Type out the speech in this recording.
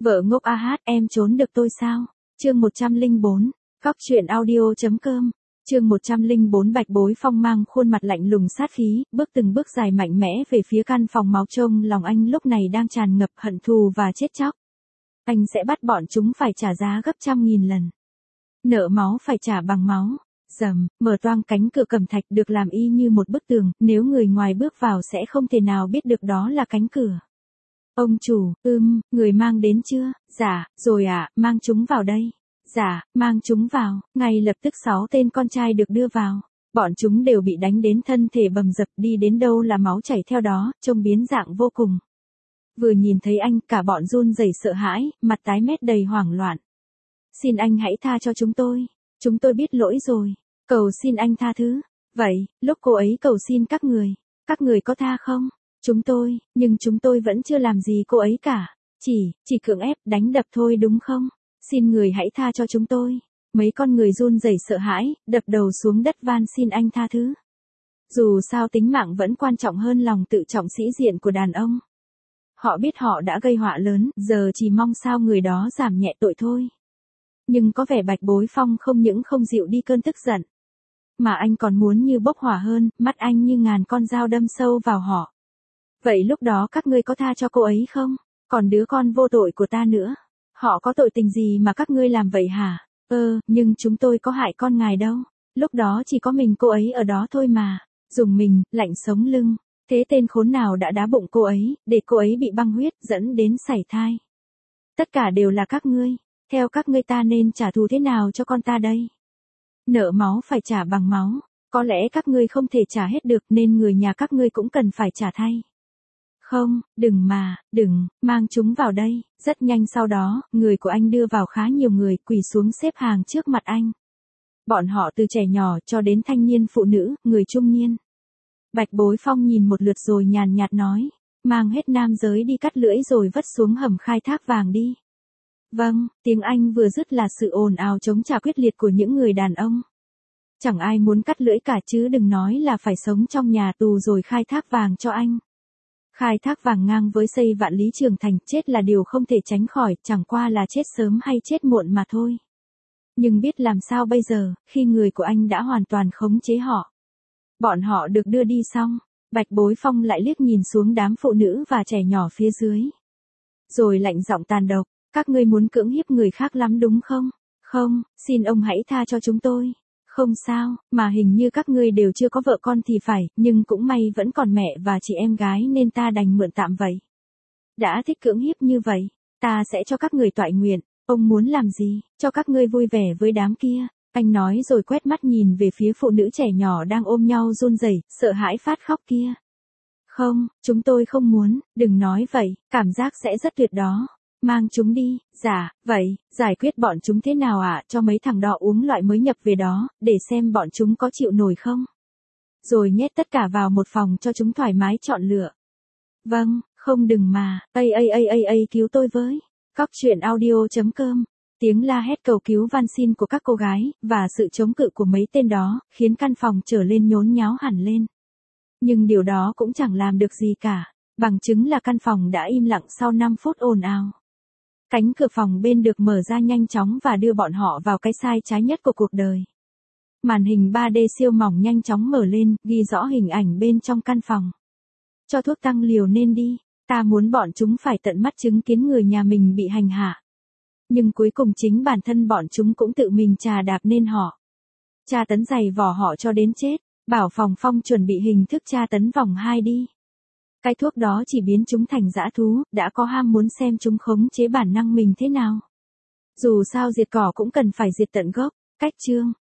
Vợ ngốc a hát, em trốn được tôi sao? Chương 104, Cóc truyện audio.com. Chương 104. Bạch Bối Phong mang khuôn mặt lạnh lùng sát khí, bước từng bước dài mạnh mẽ về phía căn phòng máu, trông lòng anh lúc này đang tràn ngập hận thù và chết chóc. Anh sẽ bắt bọn chúng phải trả giá gấp 100.000 lần. Nợ máu phải trả bằng máu. Rầm, mở toang cánh cửa cẩm thạch được làm y như một bức tường, nếu người ngoài bước vào sẽ không thể nào biết được đó là cánh cửa. Ông chủ, người mang đến chưa? Dạ, rồi ạ, mang chúng vào đây. Dạ, mang chúng vào. Ngay lập tức 6 tên con trai được đưa vào. Bọn chúng đều bị đánh đến thân thể bầm dập, đi đến đâu là máu chảy theo đó, trông biến dạng vô cùng. Vừa nhìn thấy anh, cả bọn run rẩy sợ hãi, mặt tái mét đầy hoảng loạn. Xin anh hãy tha cho chúng tôi. Chúng tôi biết lỗi rồi. Cầu xin anh tha thứ. Vậy, lúc cô ấy cầu xin các người có tha không? Nhưng chúng tôi vẫn chưa làm gì cô ấy cả. Chỉ cưỡng ép, đánh đập thôi đúng không? Xin người hãy tha cho chúng tôi. Mấy con người run rẩy sợ hãi, đập đầu xuống đất van xin anh tha thứ. Dù sao tính mạng vẫn quan trọng hơn lòng tự trọng sĩ diện của đàn ông. Họ biết họ đã gây họa lớn, giờ chỉ mong sao người đó giảm nhẹ tội thôi. Nhưng có vẻ Bạch Bối Phong không những không dịu đi cơn tức giận, mà anh còn muốn như bốc hỏa hơn, mắt anh như ngàn con dao đâm sâu vào họ. Vậy lúc đó các ngươi có tha cho cô ấy không? Còn đứa con vô tội của ta nữa. Họ có tội tình gì mà các ngươi làm vậy hả? Nhưng chúng tôi có hại con ngài đâu. Lúc đó chỉ có mình cô ấy ở đó thôi mà. Dùng mình, lạnh sống lưng. Thế tên khốn nào đã đá bụng cô ấy, để cô ấy bị băng huyết, dẫn đến sảy thai. Tất cả đều là các ngươi. Theo các ngươi ta nên trả thù thế nào cho con ta đây? Nợ máu phải trả bằng máu. Có lẽ các ngươi không thể trả hết được nên người nhà các ngươi cũng cần phải trả thay. Không, đừng, mang chúng vào đây. Rất nhanh sau đó, người của anh đưa vào khá nhiều người, quỳ xuống xếp hàng trước mặt anh. Bọn họ từ trẻ nhỏ cho đến thanh niên phụ nữ, người trung niên. Bạch Bối Phong nhìn một lượt rồi nhàn nhạt nói, mang hết nam giới đi cắt lưỡi rồi vứt xuống hầm khai thác vàng đi. Vâng, tiếng Anh vừa dứt là sự ồn ào chống trả quyết liệt của những người đàn ông. Chẳng ai muốn cắt lưỡi cả chứ đừng nói là phải sống trong nhà tù rồi khai thác vàng cho anh. Khai thác vàng ngang với xây Vạn Lý Trường Thành, chết là điều không thể tránh khỏi, chẳng qua là chết sớm hay chết muộn mà thôi. Nhưng biết làm sao bây giờ, khi người của anh đã hoàn toàn khống chế họ. Bọn họ được đưa đi xong, Bạch Bối Phong lại liếc nhìn xuống đám phụ nữ và trẻ nhỏ phía dưới. Rồi lạnh giọng tàn độc, các ngươi muốn cưỡng hiếp người khác lắm đúng không? Không, xin ông hãy tha cho chúng tôi. Không sao, mà hình như các ngươi đều chưa có vợ con thì phải, nhưng cũng may vẫn còn mẹ và chị em gái nên ta đành mượn tạm vậy. Đã thích cưỡng hiếp như vậy, ta sẽ cho các người toại nguyện, ông muốn làm gì, cho các ngươi vui vẻ với đám kia. Anh nói rồi quét mắt nhìn về phía phụ nữ trẻ nhỏ đang ôm nhau run rẩy, sợ hãi phát khóc kia. Không, chúng tôi không muốn, đừng nói vậy, cảm giác sẽ rất tuyệt đó. Mang chúng đi. Dạ, vậy, giải quyết bọn chúng thế nào ạ? Cho mấy thằng đọ uống loại mới nhập về đó, để xem bọn chúng có chịu nổi không? Rồi nhét tất cả vào một phòng cho chúng thoải mái chọn lựa. Vâng, không đừng mà, cứu tôi với. Cóc truyện audio.com. Tiếng la hét cầu cứu van xin của các cô gái, và sự chống cự của mấy tên đó, khiến căn phòng trở lên nhốn nháo hẳn lên. Nhưng điều đó cũng chẳng làm được gì cả, bằng chứng là căn phòng đã im lặng sau 5 phút ồn ào. Cánh cửa phòng bên được mở ra nhanh chóng và đưa bọn họ vào cái sai trái nhất của cuộc đời. Màn hình 3D siêu mỏng nhanh chóng mở lên, ghi rõ hình ảnh bên trong căn phòng. Cho thuốc tăng liều nên đi, ta muốn bọn chúng phải tận mắt chứng kiến người nhà mình bị hành hạ. Nhưng cuối cùng chính bản thân bọn chúng cũng tự mình trà đạp nên họ. Tra tấn giày vò họ cho đến chết, bảo phòng Phong chuẩn bị hình thức tra tấn vòng 2 đi. Cái thuốc đó chỉ biến chúng thành dã thú, đã có ham muốn xem chúng khống chế bản năng mình thế nào. Dù sao diệt cỏ cũng cần phải diệt tận gốc. Cách chương